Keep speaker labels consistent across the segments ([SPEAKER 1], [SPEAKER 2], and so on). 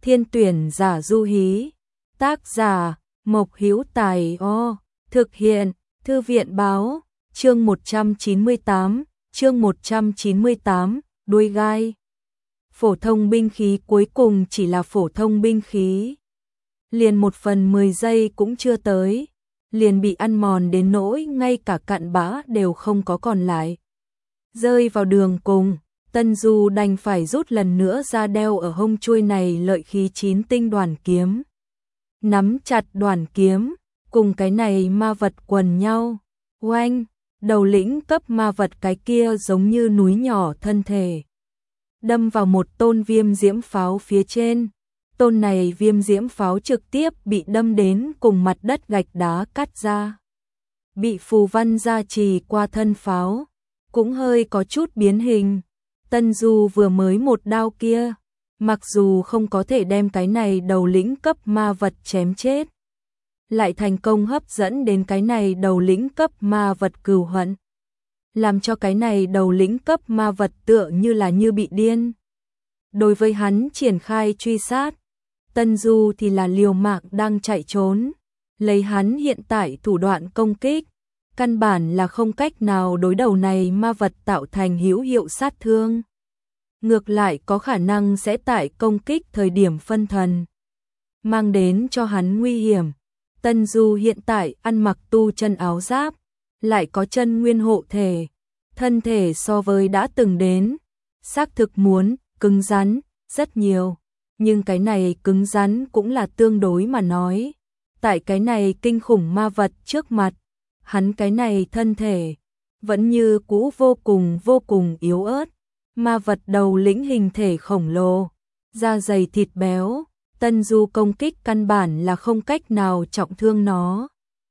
[SPEAKER 1] Thiên tuyển giả du hí. Tác giả Mộc Hữu Tài. Thực hiện Thư viện báo. Chương 198, đuôi gai. Phổ thông binh khí cuối cùng chỉ là phổ thông binh khí. Liền 1/10 giây cũng chưa tới, liền bị ăn mòn đến nỗi ngay cả cặn bã đều không có còn lại. Rơi vào đường cùng, Tân Du đành phải rút lần nữa ra đeo ở hông chuôi này lợi khí 9 tinh đoàn kiếm. Nắm chặt đoàn kiếm, cùng cái này ma vật quần nhau. Oanh, đầu lĩnh cấp ma vật cái kia giống như núi nhỏ thân thể. Đâm vào một tôn viêm diễm pháo phía trên. Tôn này viêm diễm pháo trực tiếp bị đâm đến cùng mặt đất gạch đá cắt ra. Bị phù văn gia trì qua thân pháo, cũng hơi có chút biến hình. Tân Du vừa mới một đao kia, mặc dù không có thể đem cái này đầu lĩnh cấp ma vật chém chết, lại thành công hấp dẫn đến cái này đầu lĩnh cấp ma vật cừu hận, làm cho cái này đầu lĩnh cấp ma vật tựa như là như bị điên. Đối với hắn triển khai truy sát, Tân Du thì là liều mạng đang chạy trốn, lấy hắn hiện tại thủ đoạn công kích, căn bản là không cách nào đối đầu này ma vật tạo thành hữu hiệu sát thương. Ngược lại có khả năng sẽ tại công kích thời điểm phân thần, mang đến cho hắn nguy hiểm. Tân Du hiện tại ăn mặc tu chân áo giáp, lại có chân nguyên hộ thể, thân thể so với đã từng đến, xác thực muốn cứng rắn rất nhiều, nhưng cái này cứng rắn cũng là tương đối mà nói. Tại cái này kinh khủng ma vật trước mặt, hắn cái này thân thể vẫn như cũ vô cùng yếu ớt. Ma vật đầu lĩnh hình thể khổng lồ, da dày thịt béo, Tân Du công kích căn bản là không cách nào trọng thương nó.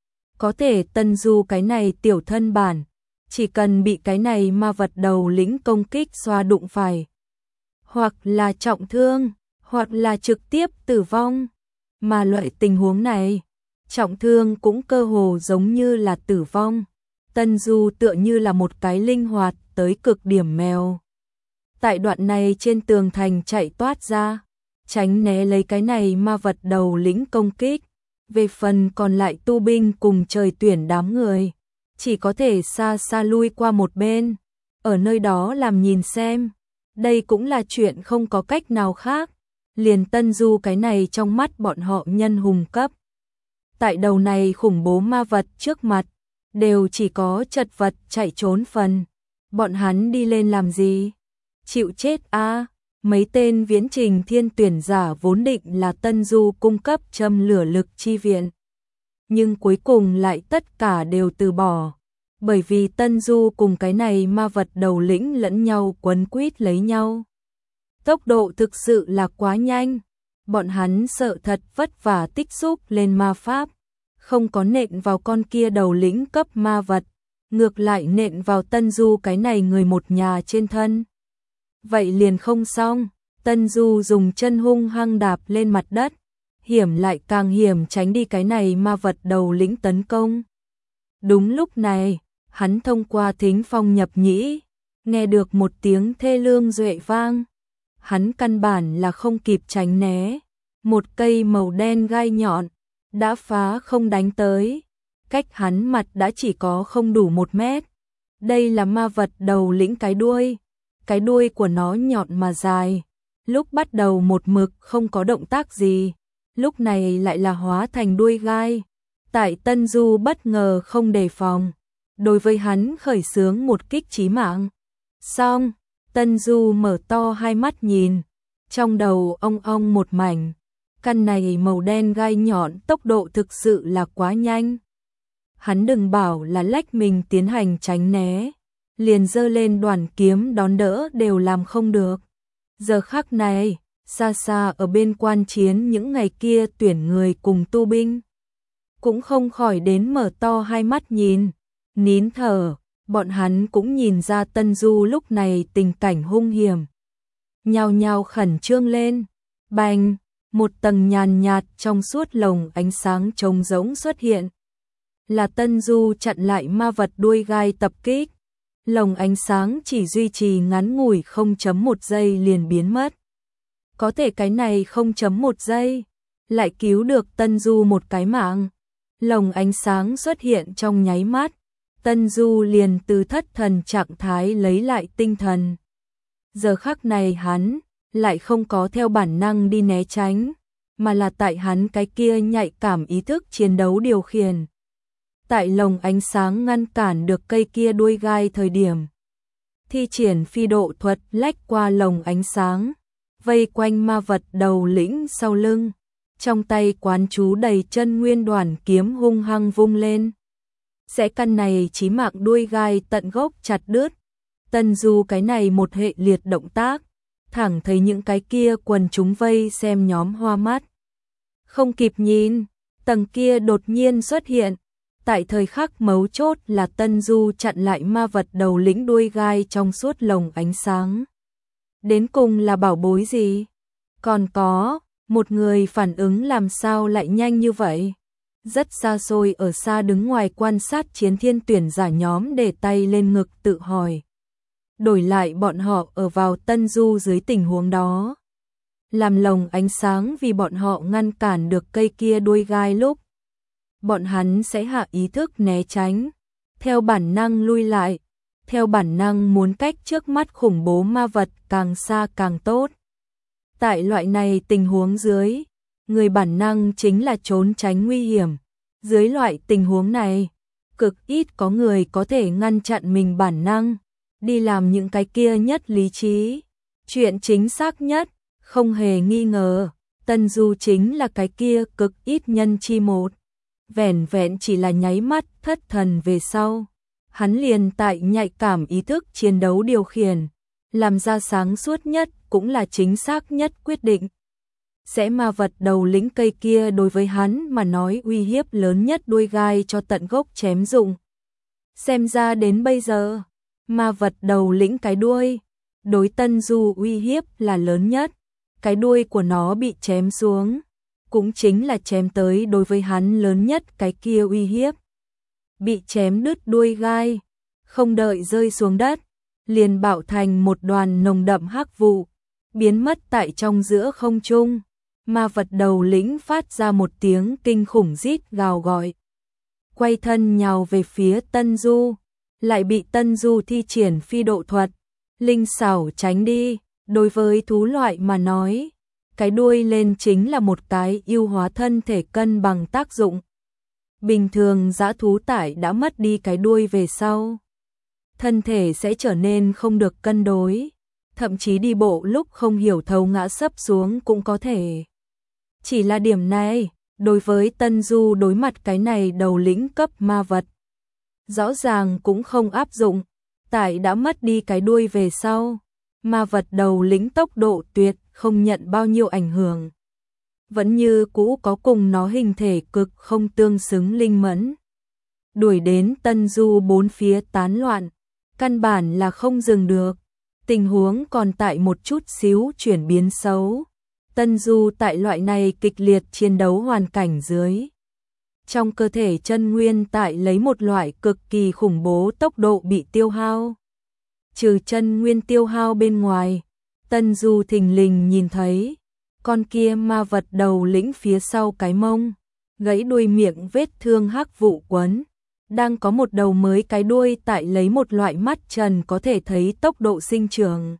[SPEAKER 1] Có thể Tân Du cái này tiểu thân bản, chỉ cần bị cái này ma vật đầu lĩnh công kích xoa đụng phải, hoặc là trọng thương, hoặc là trực tiếp tử vong. Mà loại tình huống này, trọng thương cũng cơ hồ giống như là tử vong. Tân Du tựa như là một cái linh hoạt tới cực điểm mèo. Tại đoạn này trên tường thành chạy toát ra, tránh né lấy cái này ma vật đầu lĩnh công kích. Về phần còn lại tu binh cùng trời tuyển đám người, chỉ có thể xa xa lui qua một bên, ở nơi đó làm nhìn xem. Đây cũng là chuyện không có cách nào khác, liền Tân Du cái này trong mắt bọn họ nhân hùng cấp. Tại đầu này khủng bố ma vật trước mặt, đều chỉ có chật vật chạy trốn phần. Bọn hắn đi lên làm gì? Chịu chết a. Mấy tên viễn trình thiên tuyển giả vốn định là Tân Du cung cấp châm lửa lực chi viện, nhưng cuối cùng lại tất cả đều từ bỏ, bởi vì Tân Du cùng cái này ma vật đầu lĩnh lẫn nhau quấn quýt lấy nhau. Tốc độ thực sự là quá nhanh, bọn hắn sợ thật vất vả tích xúc lên ma pháp, không có nện vào con kia đầu lĩnh cấp ma vật, ngược lại nện vào Tân Du cái này người một nhà trên thân. Vậy liền không xong, Tân Du dùng chân hung hăng đạp lên mặt đất, hiểm lại càng hiểm tránh đi cái này ma vật đầu lĩnh tấn công. Đúng lúc này, hắn thông qua thính phong nhập nhĩ, nghe được một tiếng thê lương duệ vang. Hắn căn bản là không kịp tránh né, một cây màu đen gai nhọn đã phá không đánh tới, cách hắn mặt đã chỉ có không đủ 1 mét. Đây là ma vật đầu lĩnh cái đuôi của nó nhọn mà dài, lúc bắt đầu một mực không có động tác gì, lúc này lại là hóa thành đuôi gai. Tại Tân Du bất ngờ không đề phòng, đối với hắn khởi xướng một kích chí mạng. Xong, Tân Du mở to hai mắt nhìn, trong đầu ong ong một mảnh, căn này màu đen gai nhọn tốc độ thực sự là quá nhanh. Hắn đừng bảo là lách mình tiến hành tránh né, liền giơ lên đoàn kiếm đón đỡ đều làm không được. Giờ khắc này, xa xa ở bên quan chiến những ngày kia tuyển người cùng tu binh, cũng không khỏi đến mở to hai mắt nhìn, nín thở. Bọn hắn cũng nhìn ra Tân Du lúc này tình cảnh hung hiểm, nhao nhao khẩn trương lên. Bành, một tầng nhàn nhạt trong suốt lồng ánh sáng trống rỗng xuất hiện, là Tân Du chặn lại ma vật đuôi gai tập kích. Lồng ánh sáng chỉ duy trì ngắn ngủi 0.1 giây liền biến mất. Có thể cái này 0.1 giây, lại cứu được Tân Du một cái mạng. Lồng ánh sáng xuất hiện trong nháy mắt, Tân Du liền từ thất thần trạng thái lấy lại tinh thần. Giờ khắc này hắn lại không có theo bản năng đi né tránh, mà là tại hắn cái kia nhạy cảm ý thức chiến đấu điều khiển. Tại lồng ánh sáng ngăn cản được cây kia đuôi gai thời điểm, thi triển phi độ thuật lách qua lồng ánh sáng, vây quanh ma vật đầu lĩnh sau lưng, trong tay quán chú đầy chân nguyên đoàn kiếm hung hăng vung lên. Sẽ căn này chí mạng đuôi gai tận gốc chặt đứt. Tân Du cái này một hệ liệt động tác, thẳng thấy những cái kia quần chúng vây xem nhóm hoa mắt. Không kịp nhìn, tầng kia đột nhiên xuất hiện. Tại thời khắc mấu chốt là Tân Du chặn lại ma vật đầu lĩnh đuôi gai trong suốt lồng ánh sáng. Đến cùng là bảo bối gì? Còn có, một người phản ứng làm sao lại nhanh như vậy? Rất xa xôi ở xa đứng ngoài quan sát chiến thiên tuyển giả nhóm để tay lên ngực tự hỏi. Đổi lại bọn họ ở vào Tân Du dưới tình huống đó. Làm lồng ánh sáng vì bọn họ ngăn cản được cây kia đuôi gai lúc. Bọn hắn sẽ hạ ý thức né tránh, theo bản năng lui lại, theo bản năng muốn cách trước mắt khủng bố ma vật càng xa càng tốt. Tại loại này tình huống dưới, người bản năng chính là trốn tránh nguy hiểm. Dưới loại tình huống này, cực ít có người có thể ngăn chặn mình bản năng, đi làm những cái kia nhất lý trí. Chuyện chính xác nhất, không hề nghi ngờ, Tân Du chính là cái kia cực ít nhân chi một. Vẻn vẹn chỉ là nháy mắt thất thần về sau, hắn liền tại nhạy cảm ý thức chiến đấu điều khiển, làm ra sáng suốt nhất cũng là chính xác nhất quyết định. Sẽ ma vật đầu lĩnh cây kia đối với hắn mà nói uy hiếp lớn nhất đuôi gai cho tận gốc chém dụng. Xem ra đến bây giờ, ma vật đầu lĩnh cái đuôi, đối Tân Du uy hiếp là lớn nhất, cái đuôi của nó bị chém xuống, cũng chính là chém tới đối với hắn lớn nhất cái kia uy hiếp. Bị chém đứt đuôi gai, không đợi rơi xuống đất, liền bạo thành một đoàn nồng đậm hắc vụ, biến mất tại trong giữa không trung. Ma vật đầu lĩnh phát ra một tiếng kinh khủng rít gào gọi. Quay thân nhào về phía Tân Du, lại bị Tân Du thi triển phi độ thuật, linh xảo tránh đi. Đối với thú loại mà nói, cái đuôi lên chính là một cái ưu hóa thân thể cân bằng tác dụng. Bình thường dã thú tải đã mất đi cái đuôi về sau, thân thể sẽ trở nên không được cân đối, thậm chí đi bộ lúc không hiểu thấu ngã sấp xuống cũng có thể. Chỉ là điểm này, đối với Tân Du đối mặt cái này đầu lĩnh cấp ma vật, rõ ràng cũng không áp dụng. Tại đã mất đi cái đuôi về sau, ma vật đầu lĩnh tốc độ tuyệt không nhận bao nhiêu ảnh hưởng. Vẫn như cũ có cùng nó hình thể cực không tương xứng linh mẫn. Đuổi đến Tân Du bốn phía tán loạn, căn bản là không dừng được. Tình huống còn tại một chút xíu chuyển biến xấu. Tân Du tại loại này kịch liệt chiến đấu hoàn cảnh dưới, trong cơ thể chân nguyên tại lấy một loại cực kỳ khủng bố tốc độ bị tiêu hao. Trừ chân nguyên tiêu hao bên ngoài, Tân Du thình lình nhìn thấy con kia ma vật đầu lĩnh phía sau cái mông, gãy đuôi miệng vết thương hắc vụ quấn, đang có một đầu mới cái đuôi tại lấy một loại mắt trần có thể thấy tốc độ sinh trưởng.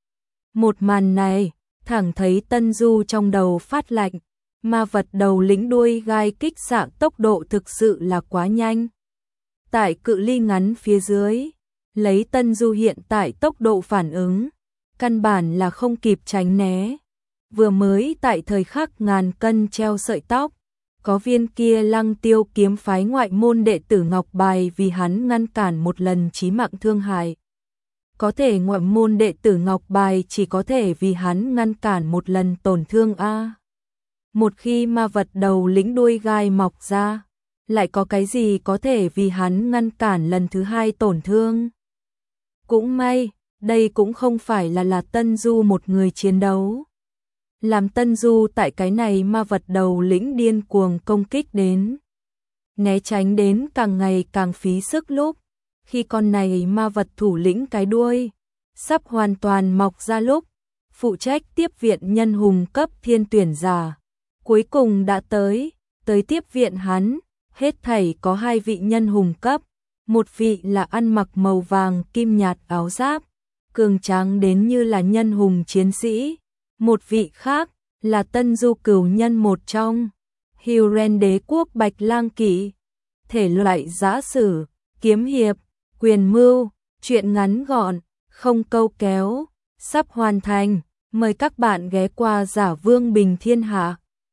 [SPEAKER 1] Một màn này, thẳng thấy Tân Du trong đầu phát lạnh, ma vật đầu lĩnh đuôi gai kích xạ tốc độ thực sự là quá nhanh. Tại cự ly ngắn phía dưới, lấy Tân Du hiện tại tốc độ phản ứng, căn bản là không kịp tránh né. Vừa mới tại thời khắc ngàn cân treo sợi tóc, có viên kia Lăng Tiêu kiếm phái ngoại môn đệ tử ngọc bài vì hắn ngăn cản một lần chí mạng thương hại. Có thể ngoại môn đệ tử ngọc bài chỉ có thể vì hắn ngăn cản một lần tổn thương a. Một khi ma vật đầu lĩnh đuôi gai mọc ra, lại có cái gì có thể vì hắn ngăn cản lần thứ hai tổn thương. Cũng may, đây cũng không phải là Tân Du một người chiến đấu. Làm Tân Du tại cái này ma vật đầu lĩnh điên cuồng công kích đến, né tránh đến càng ngày càng phí sức lúc, khi con này ma vật thủ lĩnh cái đuôi sắp hoàn toàn mọc ra lúc, phụ trách tiếp viện nhân hùng cấp thiên tuyển giả. Cuối cùng đã tới tiếp viện hắn, hết thảy có 2 vị nhân hùng cấp, một vị là ăn mặc màu vàng kim nhạt áo giáp, cường tráng đến như là nhân hùng chiến sĩ, một vị khác là tân du cửu nhân một trong Huron đế quốc Bạch Lang Kỵ. Thể loại giã sử, kiếm hiệp, quyền mưu, truyện ngắn gọn, không câu kéo, sắp hoàn thành. Mời các bạn ghé qua Giả Vương Bình Thiên Hạ.